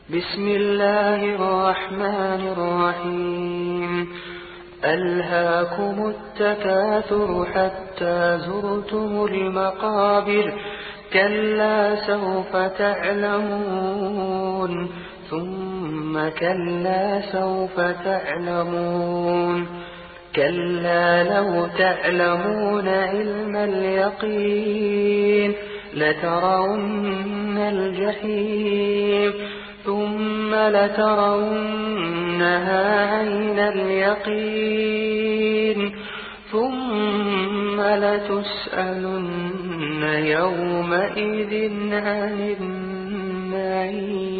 بسم الله الرحمن الرحيم. ألهاكم التكاثر حتى زرتم المقابر، كلا سوف تعلمون ثم كلا سوف تعلمون، كلا لو تعلمون علم اليقين لترون الجحيم ثم لترونها عين اليقين ثم لتسألن يومئذ عن النعيم.